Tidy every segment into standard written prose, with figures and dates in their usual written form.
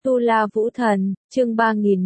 Tu La Vũ Thần, chương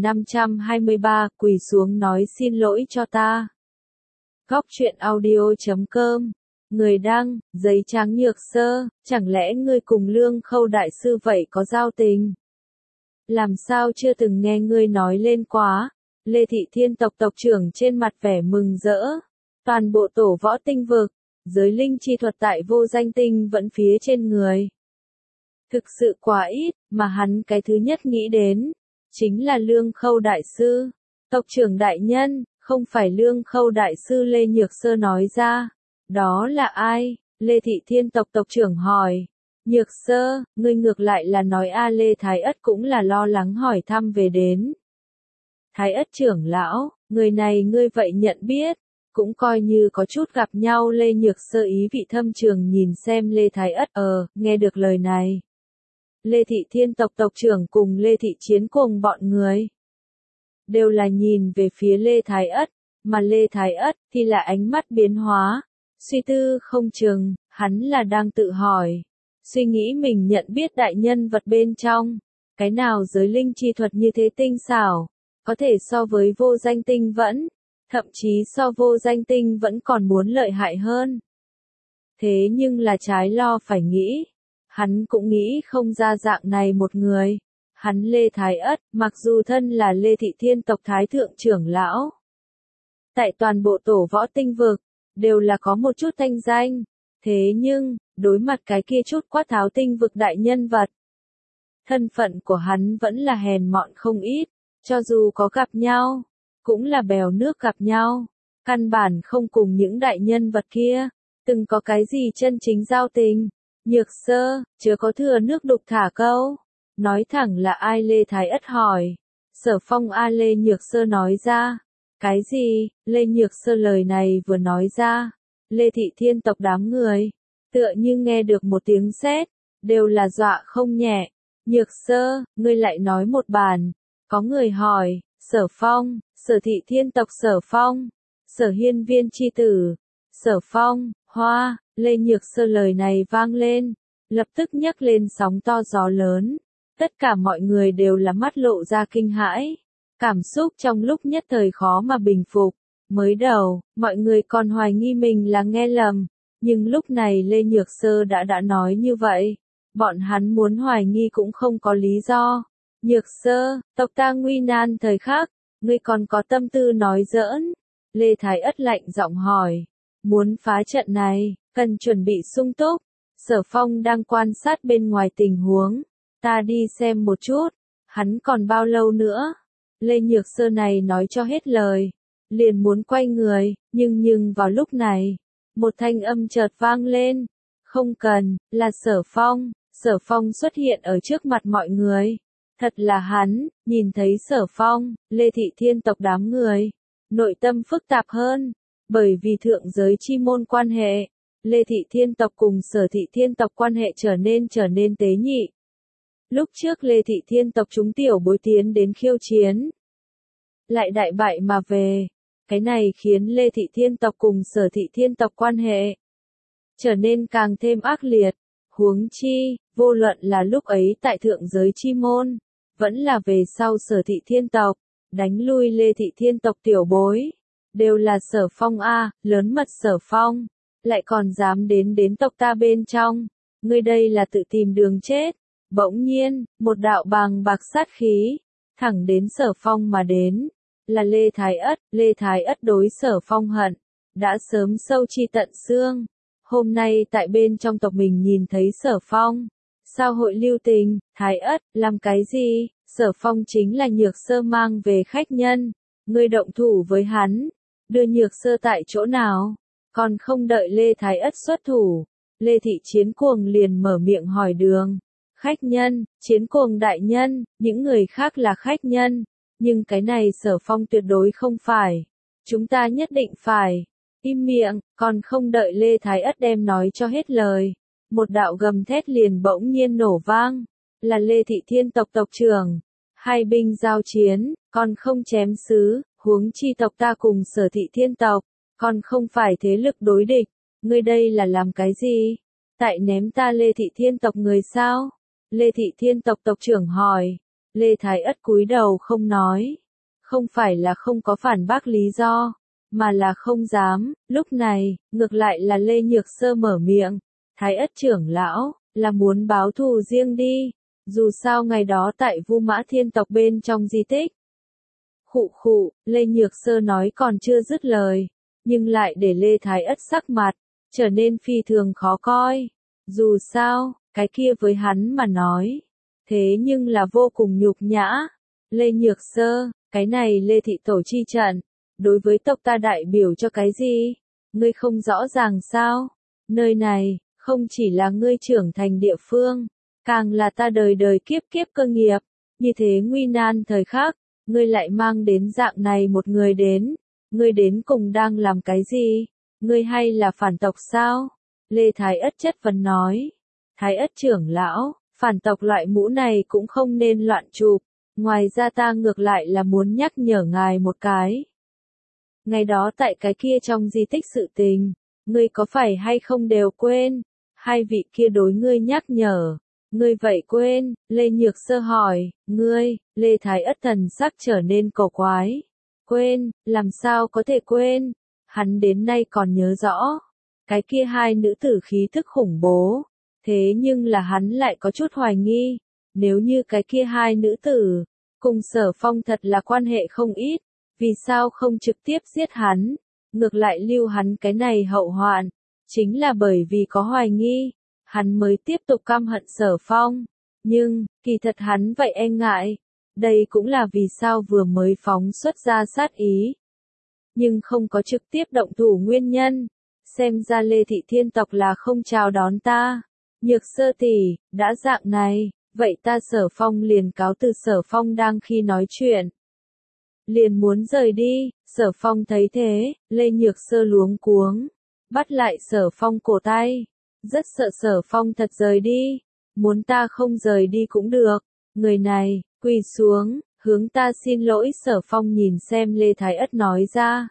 3523, quỳ xuống nói xin lỗi cho ta. Góc truyện audio.com. Người đăng, giấy trắng nhược sơ, chẳng lẽ ngươi cùng Lương Khâu đại sư vậy có giao tình? Làm sao chưa từng nghe ngươi nói lên quá? Lê Thị Thiên tộc tộc trưởng trên mặt vẻ mừng rỡ. Toàn bộ tổ võ tinh vực, giới linh chi thuật tại vô danh tinh vẫn phía trên người. Thực sự quá ít, mà hắn cái thứ nhất nghĩ đến, chính là Lương Khâu đại sư. Tộc trưởng đại nhân, không phải Lương Khâu đại sư Lê Nhược Sơ nói ra. Đó là ai? Lê Thị Thiên tộc tộc trưởng hỏi. Nhược Sơ, ngươi ngược lại là nói a Lê Thái Ất cũng là lo lắng hỏi thăm về đến. Thái Ất trưởng lão, người này ngươi vậy nhận biết, cũng coi như có chút gặp nhau. Lê Nhược Sơ ý vị thâm trường nhìn xem Lê Thái Ất, nghe được lời này. Lê Thị Thiên tộc tộc trưởng cùng Lê Thị Chiến cùng bọn người đều là nhìn về phía Lê Thái Ất, mà Lê Thái Ất thì là ánh mắt biến hóa, suy tư không chừng, hắn là đang tự hỏi, suy nghĩ mình nhận biết đại nhân vật bên trong, cái nào giới linh chi thuật như thế tinh xảo, có thể so với vô danh tinh vẫn, thậm chí so vô danh tinh vẫn còn muốn lợi hại hơn. Thế nhưng là trái lo phải nghĩ. Hắn cũng nghĩ không ra dạng này một người. Hắn Lê Thái Ất, mặc dù thân là Lê Thị Thiên tộc Thái Thượng trưởng lão. Tại toàn bộ tổ võ tinh vực, đều là có một chút thanh danh. Thế nhưng, đối mặt cái kia chút quát tháo tinh vực đại nhân vật. Thân phận của hắn vẫn là hèn mọn không ít, cho dù có gặp nhau, cũng là bèo nước gặp nhau. Căn bản không cùng những đại nhân vật kia, từng có cái gì chân chính giao tình. Nhược Sơ, chớ có thừa nước đục thả câu. Nói thẳng là ai? Lê Thái Ất hỏi. Sở Phong a Lê Nhược Sơ nói ra. Cái gì? Lê Nhược Sơ lời này vừa nói ra. Lê Thị Thiên tộc đám người, tựa như nghe được một tiếng sét, đều là dọa không nhẹ. Nhược Sơ, ngươi lại nói một bàn. Có người hỏi, Sở Phong, Sở Thị Thiên tộc Sở Phong, Sở Hiên Viên chi tử, Sở Phong, Hoa. Lê Nhược Sơ lời này vang lên, lập tức nhấc lên sóng to gió lớn. Tất cả mọi người đều là mắt lộ ra kinh hãi. Cảm xúc trong lúc nhất thời khó mà bình phục. Mới đầu, mọi người còn hoài nghi mình là nghe lầm. Nhưng lúc này Lê Nhược Sơ đã nói như vậy. Bọn hắn muốn hoài nghi cũng không có lý do. Nhược Sơ, tộc ta nguy nan thời khắc, ngươi còn có tâm tư nói giỡn. Lê Thái Ất lạnh giọng hỏi. Muốn phá trận này, cần chuẩn bị sung túc. Sở Phong đang quan sát bên ngoài tình huống. Ta đi xem một chút. Hắn còn bao lâu nữa? Lê Nhược Sơ này nói cho hết lời. Liền muốn quay người, nhưng vào lúc này, một thanh âm chợt vang lên. Không cần, là Sở Phong. Sở Phong xuất hiện ở trước mặt mọi người. Thật là hắn, nhìn thấy Sở Phong, Lê Thị Thiên tộc đám người. Nội tâm phức tạp hơn. Bởi vì thượng giới chi môn quan hệ, Lê Thị Thiên tộc cùng Sở Thị Thiên tộc quan hệ trở nên tế nhị. Lúc trước Lê Thị Thiên tộc chúng tiểu bối tiến đến khiêu chiến, lại đại bại mà về. Cái này khiến Lê Thị Thiên tộc cùng Sở Thị Thiên tộc quan hệ trở nên càng thêm ác liệt. Huống chi, vô luận là lúc ấy tại thượng giới chi môn, vẫn là về sau Sở Thị Thiên tộc, đánh lui Lê Thị Thiên tộc tiểu bối. Đều là Sở Phong a, lớn mật Sở Phong, lại còn dám đến tộc ta bên trong, ngươi đây là tự tìm đường chết. Bỗng nhiên, một đạo bàng bạc sát khí, thẳng đến Sở Phong mà đến, là Lê Thái Ất đối Sở Phong hận, đã sớm sâu chi tận xương. Hôm nay tại bên trong tộc mình nhìn thấy Sở Phong, sao hội lưu tình? Thái Ất, làm cái gì? Sở Phong chính là Nhược Sơ mang về khách nhân, ngươi động thủ với hắn. Đưa Nhược Sơ tại chỗ nào? Còn không đợi Lê Thái Ất xuất thủ, Lê Thị Chiến Cuồng liền mở miệng hỏi đường. Khách nhân, Chiến Cuồng đại nhân, những người khác là khách nhân, nhưng cái này Sở Phong tuyệt đối không phải. Chúng ta nhất định phải. Im miệng, còn không đợi Lê Thái Ất đem nói cho hết lời. Một đạo gầm thét liền bỗng nhiên nổ vang. Là Lê Thị Thiên tộc tộc trưởng. Hai binh giao chiến, còn không chém xứ. Huống chi tộc ta cùng Sở Thị Thiên tộc, còn không phải thế lực đối địch, ngươi đây là làm cái gì? Tại ném ta Lê Thị Thiên tộc người sao? Lê Thị Thiên tộc tộc trưởng hỏi. Lê Thái Ất cúi đầu không nói. Không phải là không có phản bác lý do, mà là không dám. Lúc này, ngược lại là Lê Nhược Sơ mở miệng. Thái Ất trưởng lão, là muốn báo thù riêng đi. Dù sao ngày đó tại Vu Mã Thiên tộc bên trong di tích. Khụ khụ, Lê Nhược Sơ nói còn chưa dứt lời, nhưng lại để Lê Thái Ất sắc mặt trở nên phi thường khó coi. Dù sao, cái kia với hắn mà nói, thế nhưng là vô cùng nhục nhã. Lê Nhược Sơ, cái này Lê thị tổ chi trận, đối với tộc ta đại biểu cho cái gì? Ngươi không rõ ràng sao? Nơi này, không chỉ là ngươi trưởng thành địa phương, càng là ta đời đời kiếp kiếp cơ nghiệp. Như thế nguy nan thời khắc, ngươi lại mang đến dạng này một người đến. Ngươi đến cùng đang làm cái gì? Ngươi hay là phản tộc sao? Lê Thái Ất chất vấn nói. Thái Ất trưởng lão, phản tộc loại mũ này cũng không nên loạn chụp. Ngoài ra ta ngược lại là muốn nhắc nhở ngài một cái. Ngày đó tại cái kia trong di tích sự tình, ngươi có phải hay không đều quên? Hai vị kia đối ngươi nhắc nhở. Ngươi vậy quên? Lê Nhược Sơ hỏi. Ngươi, Lê Thái Ất thần sắc trở nên cổ quái. Quên, làm sao có thể quên? Hắn đến nay còn nhớ rõ. Cái kia hai nữ tử khí thức khủng bố. Thế nhưng là hắn lại có chút hoài nghi. Nếu như cái kia hai nữ tử, cùng Sở Phong thật là quan hệ không ít, vì sao không trực tiếp giết hắn, ngược lại lưu hắn cái này hậu hoạn? Chính là bởi vì có hoài nghi, hắn mới tiếp tục căm hận Sở Phong. Nhưng, kỳ thật hắn vậy e ngại. Đây cũng là vì sao vừa mới phóng xuất ra sát ý. Nhưng không có trực tiếp động thủ nguyên nhân. Xem ra Lê Thị Thiên tộc là không chào đón ta. Nhược Sơ tỷ, đã dạng này, vậy ta Sở Phong liền cáo từ. Sở Phong đang khi nói chuyện, liền muốn rời đi. Sở Phong thấy thế, Lê Nhược Sơ luống cuống, bắt lại Sở Phong cổ tay. Rất sợ Sở Phong thật rời đi. Muốn ta không rời đi cũng được. Người này, quỳ xuống, hướng ta xin lỗi. Sở Phong nhìn xem Lê Thái Ất nói ra.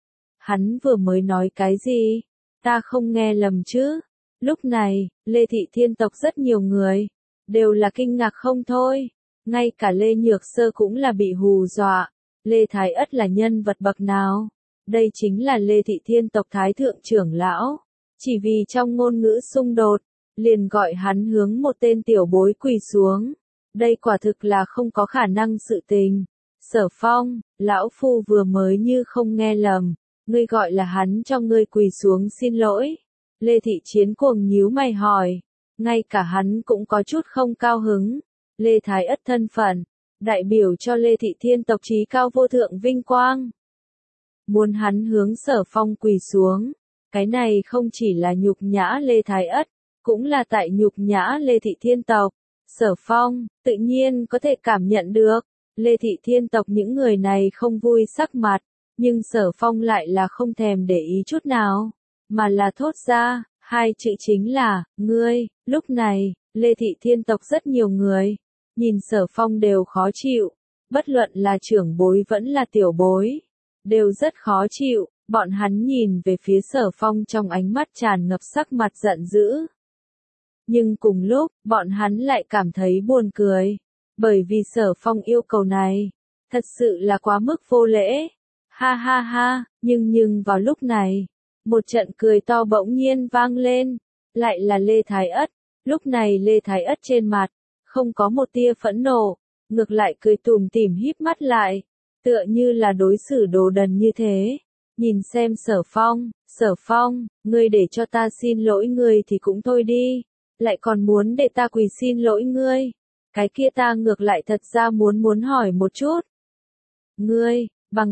Hắn vừa mới nói cái gì? Ta không nghe lầm chứ? Lúc này, Lê Thị Thiên tộc rất nhiều người, đều là kinh ngạc không thôi. Ngay cả Lê Nhược Sơ cũng là bị hù dọa. Lê Thái Ất là nhân vật bậc nào? Đây chính là Lê Thị Thiên tộc Thái Thượng trưởng lão. Chỉ vì trong ngôn ngữ xung đột, liền gọi hắn hướng một tên tiểu bối quỳ xuống. Đây quả thực là không có khả năng sự tình. Sở Phong, lão phu vừa mới như không nghe lầm. Ngươi gọi là hắn cho ngươi quỳ xuống xin lỗi. Lê Thị Chiến cuồng nhíu mày hỏi. Ngay cả hắn cũng có chút không cao hứng. Lê Thái Ất thân phận, đại biểu cho Lê Thị Thiên tộc chí cao vô thượng vinh quang. Muốn hắn hướng Sở Phong quỳ xuống. Cái này không chỉ là nhục nhã Lê Thái Ất, cũng là tại nhục nhã Lê Thị Thiên tộc. Sở Phong, tự nhiên có thể cảm nhận được. Lê Thị Thiên tộc những người này không vui sắc mặt. Nhưng Sở Phong lại là không thèm để ý chút nào. Mà là thốt ra, hai chữ chính là, ngươi. Lúc này, Lê Thị Thiên tộc rất nhiều người. Nhìn Sở Phong đều khó chịu. Bất luận là trưởng bối vẫn là tiểu bối. Đều rất khó chịu. Bọn hắn nhìn về phía Sở Phong trong ánh mắt tràn ngập sắc mặt giận dữ. Nhưng cùng lúc, bọn hắn lại cảm thấy buồn cười. Bởi vì Sở Phong yêu cầu này, thật sự là quá mức vô lễ. Ha ha ha, nhưng vào lúc này, một trận cười to bỗng nhiên vang lên. Lại là Lê Thái Ất. Lúc này Lê Thái Ất trên mặt, không có một tia phẫn nộ, ngược lại cười tủm tỉm híp mắt lại, tựa như là đối xử đồ đần như thế. Nhìn xem Sở Phong, ngươi để cho ta xin lỗi ngươi thì cũng thôi đi, lại còn muốn để ta quỳ xin lỗi ngươi. Cái kia ta ngược lại thật ra muốn hỏi một chút. Ngươi, bằng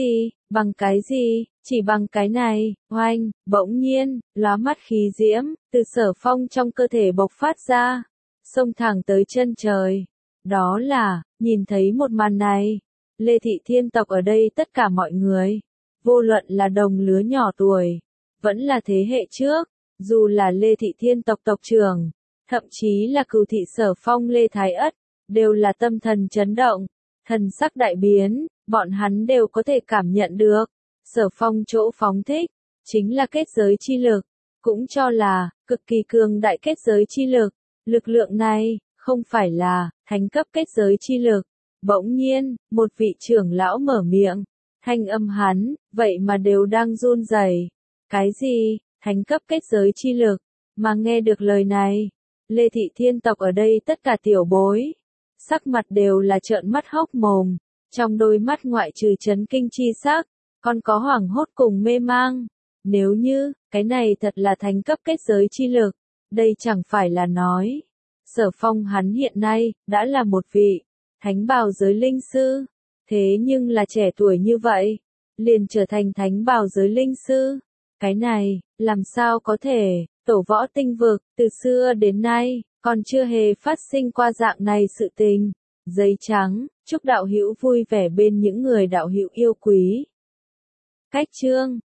cái gì, chỉ bằng cái này, oanh, bỗng nhiên, lóa mắt khí diễm, từ Sở Phong trong cơ thể bộc phát ra, xông thẳng tới chân trời. Đó là, nhìn thấy một màn này, Lê Thị Thiên tộc ở đây tất cả mọi người, vô luận là đồng lứa nhỏ tuổi, vẫn là thế hệ trước, dù là Lê Thị Thiên tộc tộc trưởng, thậm chí là cửu thị Sở Phong Lê Thái Ất, đều là tâm thần chấn động, thần sắc đại biến, bọn hắn đều có thể cảm nhận được. Sở Phong chỗ phóng thích, chính là kết giới chi lực, cũng cho là, cực kỳ cường đại kết giới chi lực. Lực lượng này, không phải là thánh cấp kết giới chi lực. Bỗng nhiên, một vị trưởng lão mở miệng, thanh âm hắn, vậy mà đều đang run rẩy. Cái gì, thánh cấp kết giới chi lực, mà nghe được lời này, Lê Thị Thiên tộc ở đây tất cả tiểu bối, sắc mặt đều là trợn mắt hốc mồm, trong đôi mắt ngoại trừ chấn kinh chi sắc, còn có hoảng hốt cùng mê mang. Nếu như, cái này thật là thánh cấp kết giới chi lực, đây chẳng phải là nói. Sở Phong hắn hiện nay, đã là một vị, thánh bào giới linh sư, thế nhưng là trẻ tuổi như vậy, liền trở thành thánh bào giới linh sư. Cái này, làm sao có thể, tổ võ tinh vực, từ xưa đến nay, còn chưa hề phát sinh qua dạng này sự tình. Giấy trắng, chúc đạo hữu vui vẻ bên những người đạo hữu yêu quý. Cách chương